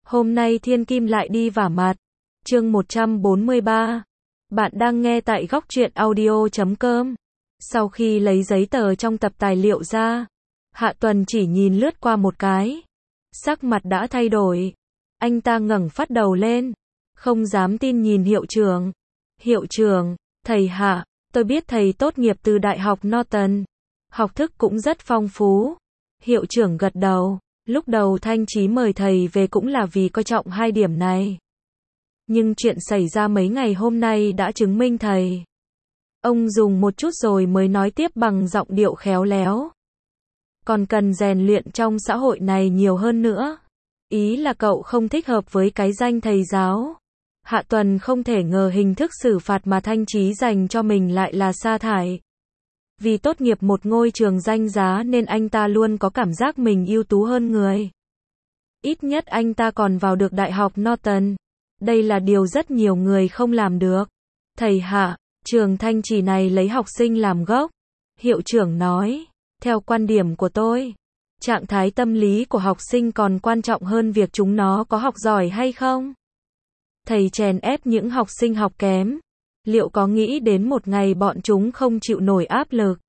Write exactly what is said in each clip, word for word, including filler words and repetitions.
Hôm nay Thiên Kim lại đi vả mặt. Chương một trăm bốn mươi ba. Bạn đang nghe tại góc truyện audio chấm com. Sau khi lấy giấy tờ trong tập tài liệu ra, Hạ Tuần chỉ nhìn lướt qua một cái. Sắc mặt đã thay đổi. Anh ta ngẩng phát đầu lên. Không dám tin nhìn hiệu trưởng. Hiệu trưởng, thầy Hạ, tôi biết thầy tốt nghiệp từ Đại học Norton. Học thức cũng rất phong phú. Hiệu trưởng gật đầu. Lúc đầu Thanh Chí mời thầy về cũng là vì coi trọng hai điểm này. Nhưng chuyện xảy ra mấy ngày hôm nay đã chứng minh thầy. Ông dùng một chút rồi mới nói tiếp bằng giọng điệu khéo léo. Còn cần rèn luyện trong xã hội này nhiều hơn nữa. Ý là cậu không thích hợp với cái danh thầy giáo. Hạ Tuần không thể ngờ hình thức xử phạt mà Thanh Chí dành cho mình lại là sa thải. Vì tốt nghiệp một ngôi trường danh giá nên anh ta luôn có cảm giác mình ưu tú hơn người. Ít nhất anh ta còn vào được Đại học Norton. Đây là điều rất nhiều người không làm được. Thầy Hạ, trường Thanh Trì này lấy học sinh làm gốc. Hiệu trưởng nói, theo quan điểm của tôi, trạng thái tâm lý của học sinh còn quan trọng hơn việc chúng nó có học giỏi hay không. Thầy chèn ép những học sinh học kém. Liệu có nghĩ đến một ngày bọn chúng không chịu nổi áp lực,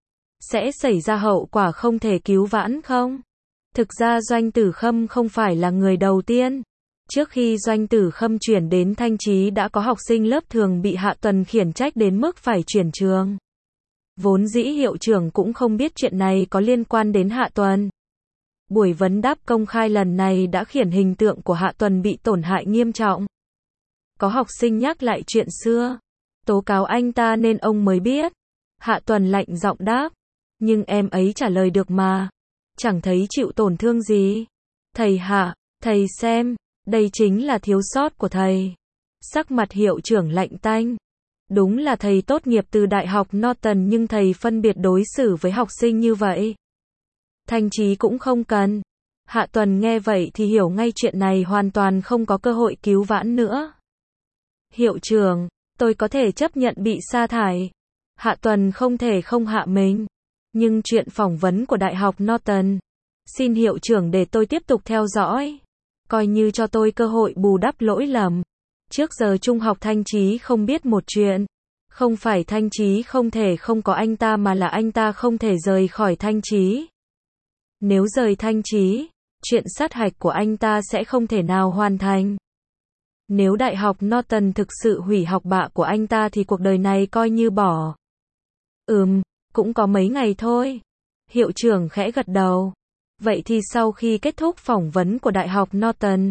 sẽ xảy ra hậu quả không thể cứu vãn không? Thực ra Doanh Tử Khâm không phải là người đầu tiên. Trước khi Doanh Tử Khâm chuyển đến Thanh Chí đã có học sinh lớp thường bị Hạ Tuần khiển trách đến mức phải chuyển trường. Vốn dĩ hiệu trưởng cũng không biết chuyện này có liên quan đến Hạ Tuần. Buổi vấn đáp công khai lần này đã khiến hình tượng của Hạ Tuần bị tổn hại nghiêm trọng. Có học sinh nhắc lại chuyện xưa, tố cáo anh ta nên ông mới biết. Hạ Tuần lạnh giọng đáp, nhưng em ấy trả lời được mà, chẳng thấy chịu tổn thương gì. Thầy Hạ, thầy xem, đây chính là thiếu sót của thầy. Sắc mặt hiệu trưởng lạnh tanh. Đúng là thầy tốt nghiệp từ Đại học Norton nhưng thầy phân biệt đối xử với học sinh như vậy. Thanh Chí cũng không cần. Hạ Tuần nghe vậy thì hiểu ngay chuyện này hoàn toàn không có cơ hội cứu vãn nữa. Hiệu trưởng, tôi có thể chấp nhận bị sa thải. Hạ Tuần không thể không hạ mình. Nhưng chuyện phỏng vấn của Đại học Norton, xin hiệu trưởng để tôi tiếp tục theo dõi. Coi như cho tôi cơ hội bù đắp lỗi lầm. Trước giờ trung học Thanh Chí không biết một chuyện. Không phải Thanh Chí không thể không có anh ta mà là anh ta không thể rời khỏi Thanh Chí. Nếu rời Thanh Chí, chuyện sát hạch của anh ta sẽ không thể nào hoàn thành. Nếu Đại học Norton thực sự hủy học bạ của anh ta thì cuộc đời này coi như bỏ. Ừm, cũng có mấy ngày thôi. Hiệu trưởng khẽ gật đầu. Vậy thì sau khi kết thúc phỏng vấn của Đại học Norton,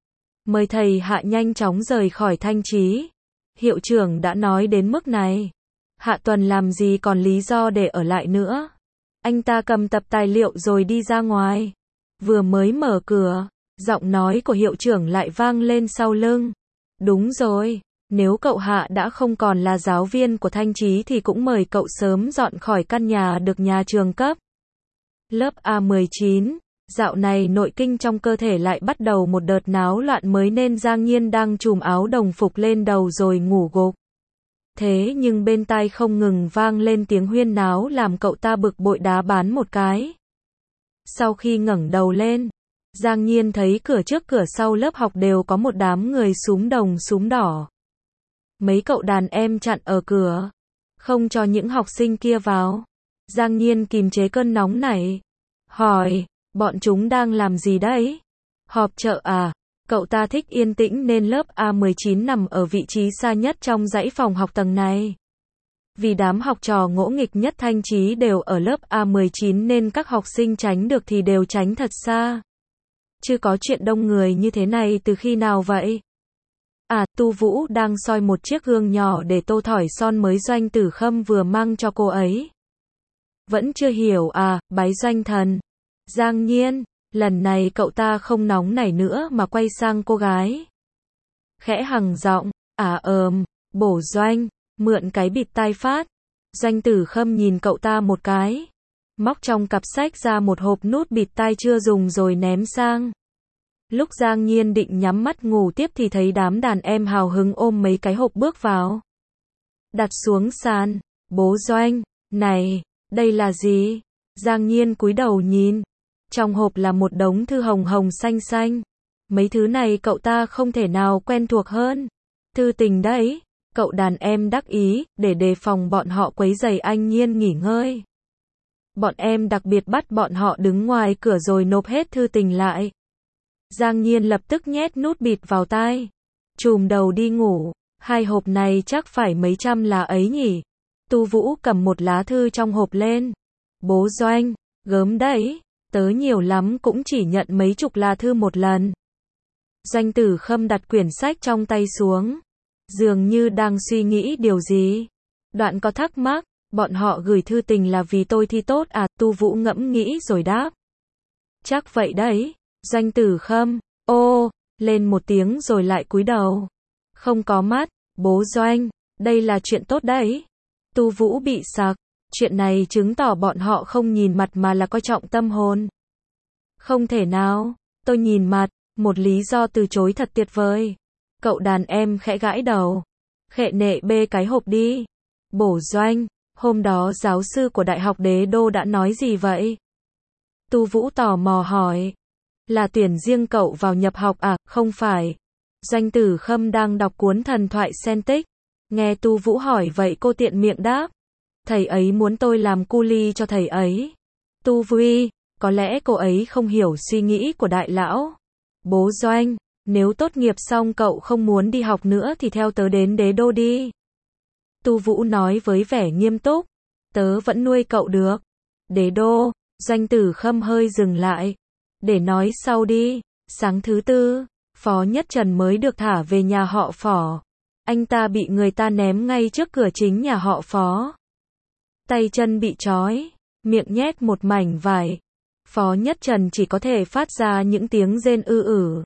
mời thầy Hạ nhanh chóng rời khỏi Thanh Chí. Hiệu trưởng đã nói đến mức này. Hạ Tuần làm gì còn lý do để ở lại nữa. Anh ta cầm tập tài liệu rồi đi ra ngoài. Vừa mới mở cửa, giọng nói của hiệu trưởng lại vang lên sau lưng. Đúng rồi, nếu cậu Hạ đã không còn là giáo viên của Thanh Chí thì cũng mời cậu sớm dọn khỏi căn nhà được nhà trường cấp. Lớp A mười chín, dạo này nội kinh trong cơ thể lại bắt đầu một đợt náo loạn mới nên Giang Nhiên đang trùm áo đồng phục lên đầu rồi ngủ gục. Thế nhưng bên tai không ngừng vang lên tiếng huyên náo làm cậu ta bực bội đá bán một cái. Sau khi ngẩng đầu lên, Giang Nhiên thấy cửa trước cửa sau lớp học đều có một đám người xúm đồng xúm đỏ. Mấy cậu đàn em chặn ở cửa, không cho những học sinh kia vào. Giang Nhiên kìm chế cơn nóng này, hỏi, bọn chúng đang làm gì đấy? Họp chợ à? Cậu ta thích yên tĩnh nên lớp A mười chín nằm ở vị trí xa nhất trong dãy phòng học tầng này. Vì đám học trò ngỗ nghịch nhất Thanh Chí đều ở lớp A mười chín nên các học sinh tránh được thì đều tránh thật xa. Chứ có chuyện đông người như thế này từ khi nào vậy? À, Tu Vũ đang soi một chiếc gương nhỏ để tô thỏi son mới Doanh Tử Khâm vừa mang cho cô ấy. Vẫn chưa hiểu à, bái Doanh thần. Giang Nhiên, lần này cậu ta không nóng nảy nữa mà quay sang cô gái. Khẽ hằng giọng, à ờm, bổ Doanh, mượn cái bịt tai phát. Doanh Tử Khâm nhìn cậu ta một cái. Móc trong cặp sách ra một hộp nút bịt tai chưa dùng rồi ném sang. Lúc Giang Nhiên định nhắm mắt ngủ tiếp thì thấy đám đàn em hào hứng ôm mấy cái hộp bước vào. Đặt xuống sàn, bố Doanh, này, đây là gì? Giang Nhiên cúi đầu nhìn. Trong hộp là một đống thư hồng hồng xanh xanh. Mấy thứ này cậu ta không thể nào quen thuộc hơn. Thư tình đấy. Cậu đàn em đắc ý, để đề phòng bọn họ quấy rầy anh Nhiên nghỉ ngơi. Bọn em đặc biệt bắt bọn họ đứng ngoài cửa rồi nộp hết thư tình lại. Giang Nhiên lập tức nhét nút bịt vào tai. Chùm đầu đi ngủ. Hai hộp này chắc phải mấy trăm lá ấy nhỉ. Tu Vũ cầm một lá thư trong hộp lên. Bố Doanh, gớm đấy. Tớ nhiều lắm cũng chỉ nhận mấy chục lá thư một lần. Doanh Tử Khâm đặt quyển sách trong tay xuống. Dường như đang suy nghĩ điều gì. Đoạn có thắc mắc, bọn họ gửi thư tình là vì tôi thi tốt à? Tu Vũ ngẫm nghĩ rồi đáp. Chắc vậy đấy. Doanh Tử Khâm, ô, lên một tiếng rồi lại cúi đầu. Không có mắt, bố Doanh, đây là chuyện tốt đấy. Tu Vũ bị sặc, chuyện này chứng tỏ bọn họ không nhìn mặt mà là coi trọng tâm hồn. Không thể nào, tôi nhìn mặt, một lý do từ chối thật tuyệt vời. Cậu đàn em khẽ gãi đầu. Khệ nệ bê cái hộp đi. Bổ Doanh, hôm đó giáo sư của Đại học Đế Đô đã nói gì vậy? Tu Vũ tò mò hỏi. Là tuyển riêng cậu vào nhập học à? Không phải. Doanh Tử Khâm đang đọc cuốn thần thoại Celtic. Nghe Tu Vũ hỏi vậy cô tiện miệng đáp. Thầy ấy muốn tôi làm cu li cho thầy ấy. Tu Vũ, có lẽ cô ấy không hiểu suy nghĩ của đại lão. Bố Doanh, nếu tốt nghiệp xong cậu không muốn đi học nữa thì theo tớ đến Đế Đô đi. Tu Vũ nói với vẻ nghiêm túc. Tớ vẫn nuôi cậu được. Đế Đô, Doanh Tử Khâm hơi dừng lại. Để nói sau đi. Sáng thứ tư, Phó Nhất Trần mới được thả về nhà họ Phó. Anh ta bị người ta ném ngay trước cửa chính nhà họ Phó. Tay chân bị trói, miệng nhét một mảnh vải. Phó Nhất Trần chỉ có thể phát ra những tiếng rên ư ử.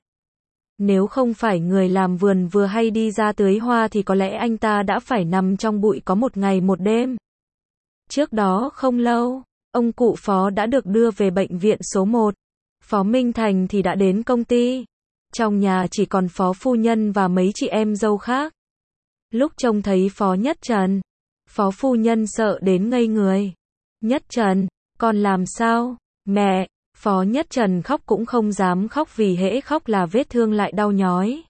Nếu không phải người làm vườn vừa hay đi ra tưới hoa thì có lẽ anh ta đã phải nằm trong bụi có một ngày một đêm. Trước đó không lâu, ông cụ Phó đã được đưa về bệnh viện số một. Phó Minh Thành thì đã đến công ty. Trong nhà chỉ còn Phó Phu Nhân và mấy chị em dâu khác. Lúc trông thấy Phó Nhất Trần, Phó Phu Nhân sợ đến ngây người. Nhất Trần, con làm sao? Mẹ, Phó Nhất Trần khóc cũng không dám khóc vì hễ khóc là vết thương lại đau nhói.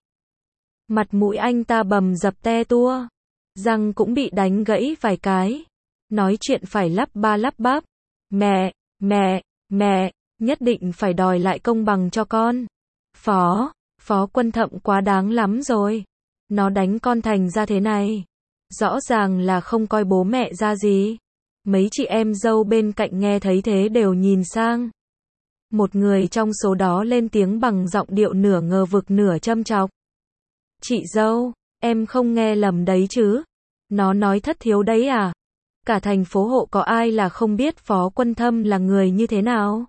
Mặt mũi anh ta bầm dập te tua. Răng cũng bị đánh gãy vài cái. Nói chuyện phải lắp ba lắp bắp. Mẹ, mẹ, mẹ, nhất định phải đòi lại công bằng cho con. Phó, Phó Quân Thậm quá đáng lắm rồi. Nó đánh con thành ra thế này. Rõ ràng là không coi bố mẹ ra gì. Mấy chị em dâu bên cạnh nghe thấy thế đều nhìn sang. Một người trong số đó lên tiếng bằng giọng điệu nửa ngờ vực nửa châm chọc. Chị dâu, em không nghe lầm đấy chứ? Nó nói thất thiếu đấy à? Cả thành phố Hộ có ai là không biết Phó Quân Thâm là người như thế nào?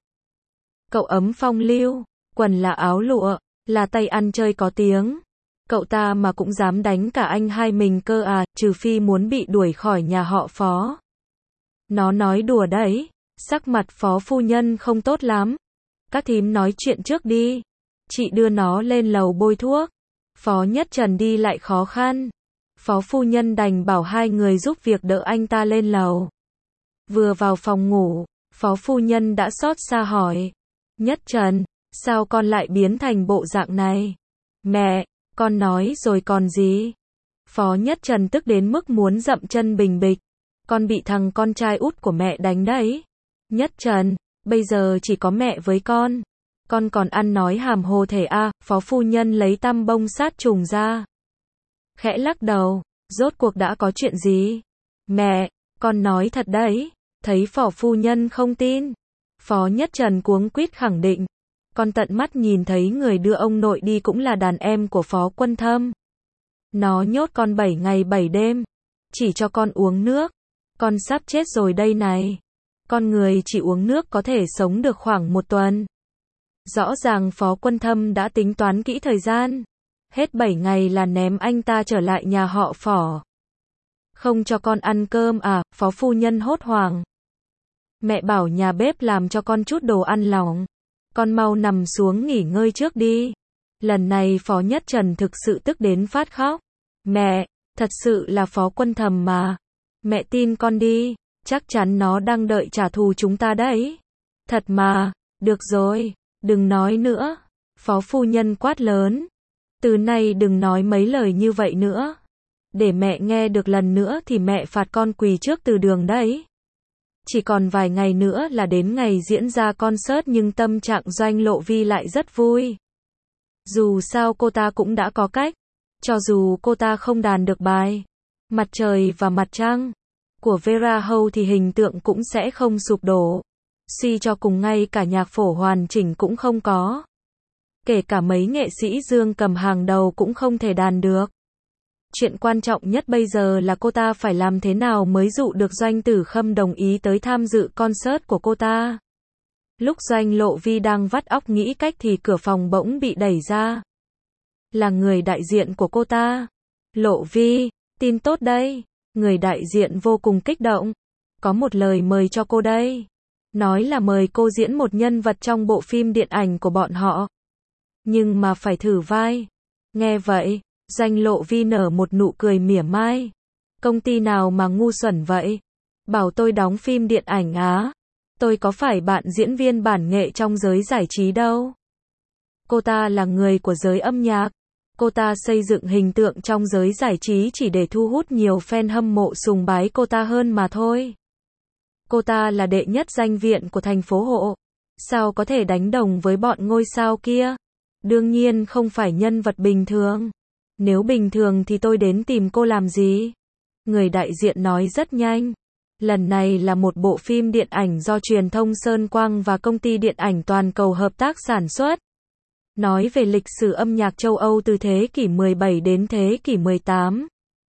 Cậu ấm phong lưu, quần là áo lụa, là tay ăn chơi có tiếng. Cậu ta mà cũng dám đánh cả anh hai mình cơ à, trừ phi muốn bị đuổi khỏi nhà họ Phó. Nó nói đùa đấy, sắc mặt Phó Phu Nhân không tốt lắm. Các thím nói chuyện trước đi. Chị đưa nó lên lầu bôi thuốc. Phó Nhất Trần đi lại khó khăn. Phó Phu Nhân đành bảo hai người giúp việc đỡ anh ta lên lầu. Vừa vào phòng ngủ, Phó Phu Nhân đã xót xa hỏi. Nhất Trần, sao con lại biến thành bộ dạng này? Mẹ, con nói rồi còn gì? Phó Nhất Trần tức đến mức muốn dậm chân bình bịch. Con bị thằng con trai út của mẹ đánh đấy. Nhất Trần, bây giờ chỉ có mẹ với con. Con còn ăn nói hàm hồ thể a? Phó Phu Nhân lấy tăm bông sát trùng ra. Khẽ lắc đầu, rốt cuộc đã có chuyện gì? Mẹ, con nói thật đấy. Thấy Phó Phu Nhân không tin. Phó Nhất Trần cuống quýt khẳng định. Con tận mắt nhìn thấy người đưa ông nội đi cũng là đàn em của Phó Quân Thâm. Nó nhốt con bảy ngày bảy đêm. Chỉ cho con uống nước. Con sắp chết rồi đây này. Con người chỉ uống nước có thể sống được khoảng một tuần. Rõ ràng Phó Quân Thâm đã tính toán kỹ thời gian. Hết bảy ngày là ném anh ta trở lại nhà họ Phỏ. Không cho con ăn cơm à? Phó Phu Nhân hốt hoảng. Mẹ bảo nhà bếp làm cho con chút đồ ăn lỏng. Con mau nằm xuống nghỉ ngơi trước đi. Lần này Phó Nhất Trần thực sự tức đến phát khóc. Mẹ, thật sự là Phó Quân Thầm mà. Mẹ tin con đi, chắc chắn nó đang đợi trả thù chúng ta đấy. Thật mà, được rồi, đừng nói nữa. Phó phu nhân quát lớn. Từ nay đừng nói mấy lời như vậy nữa. Để mẹ nghe được lần nữa thì mẹ phạt con quỳ trước từ đường đấy. Chỉ còn vài ngày nữa là đến ngày diễn ra concert nhưng tâm trạng Doanh Lộ Vi lại rất vui. Dù sao cô ta cũng đã có cách. Cho dù cô ta không đàn được bài Mặt trời và mặt trăng của Vera Hâu thì hình tượng cũng sẽ không sụp đổ. Suy cho cùng ngay cả nhạc phổ hoàn chỉnh cũng không có. Kể cả mấy nghệ sĩ dương cầm hàng đầu cũng không thể đàn được. Chuyện quan trọng nhất bây giờ là cô ta phải làm thế nào mới dụ được Doanh Tử Khâm đồng ý tới tham dự concert của cô ta. Lúc Doanh Lộ Vi đang vắt óc nghĩ cách thì cửa phòng bỗng bị đẩy ra. Là người đại diện của cô ta. Lộ Vi, tin tốt đây. Người đại diện vô cùng kích động. Có một lời mời cho cô đây. Nói là mời cô diễn một nhân vật trong bộ phim điện ảnh của bọn họ. Nhưng mà phải thử vai. Nghe vậy, Doanh Lộ Vi nở một nụ cười mỉa mai. Công ty nào mà ngu xuẩn vậy? Bảo tôi đóng phim điện ảnh á? Tôi có phải bạn diễn viên bản nghệ trong giới giải trí đâu. Cô ta là người của giới âm nhạc. Cô ta xây dựng hình tượng trong giới giải trí chỉ để thu hút nhiều fan hâm mộ sùng bái cô ta hơn mà thôi. Cô ta là đệ nhất danh viện của thành phố Hộ. Sao có thể đánh đồng với bọn ngôi sao kia? Đương nhiên không phải nhân vật bình thường. Nếu bình thường thì tôi đến tìm cô làm gì? Người đại diện nói rất nhanh. Lần này là một bộ phim điện ảnh do truyền thông Sơn Quang và công ty điện ảnh toàn cầu hợp tác sản xuất. Nói về lịch sử âm nhạc châu Âu từ thế kỷ mười bảy đến thế kỷ mười tám.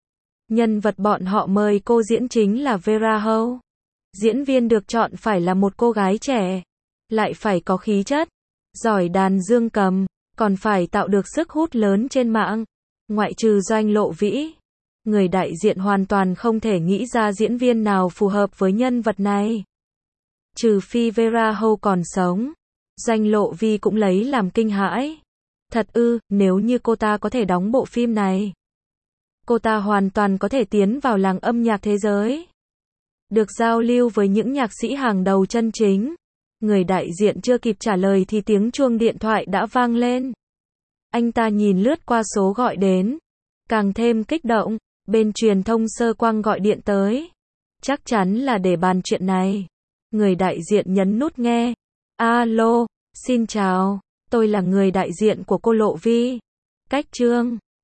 Nhân vật bọn họ mời cô diễn chính là Vera Hâu. Diễn viên được chọn phải là một cô gái trẻ. Lại phải có khí chất. Giỏi đàn dương cầm. Còn phải tạo được sức hút lớn trên mạng. Ngoại trừ Doanh Lộ Vĩ. Người đại diện hoàn toàn không thể nghĩ ra diễn viên nào phù hợp với nhân vật này. Trừ phi Vera Hâu còn sống. Doanh Lộ Vi cũng lấy làm kinh hãi. Thật ư, nếu như cô ta có thể đóng bộ phim này. Cô ta hoàn toàn có thể tiến vào làng âm nhạc thế giới. Được giao lưu với những nhạc sĩ hàng đầu chân chính. Người đại diện chưa kịp trả lời thì tiếng chuông điện thoại đã vang lên. Anh ta nhìn lướt qua số gọi đến. Càng thêm kích động, bên truyền thông Sơ Quang gọi điện tới. Chắc chắn là để bàn chuyện này. Người đại diện nhấn nút nghe. Alo, xin chào, tôi là người đại diện của cô Lộ Vi. Cách Trương.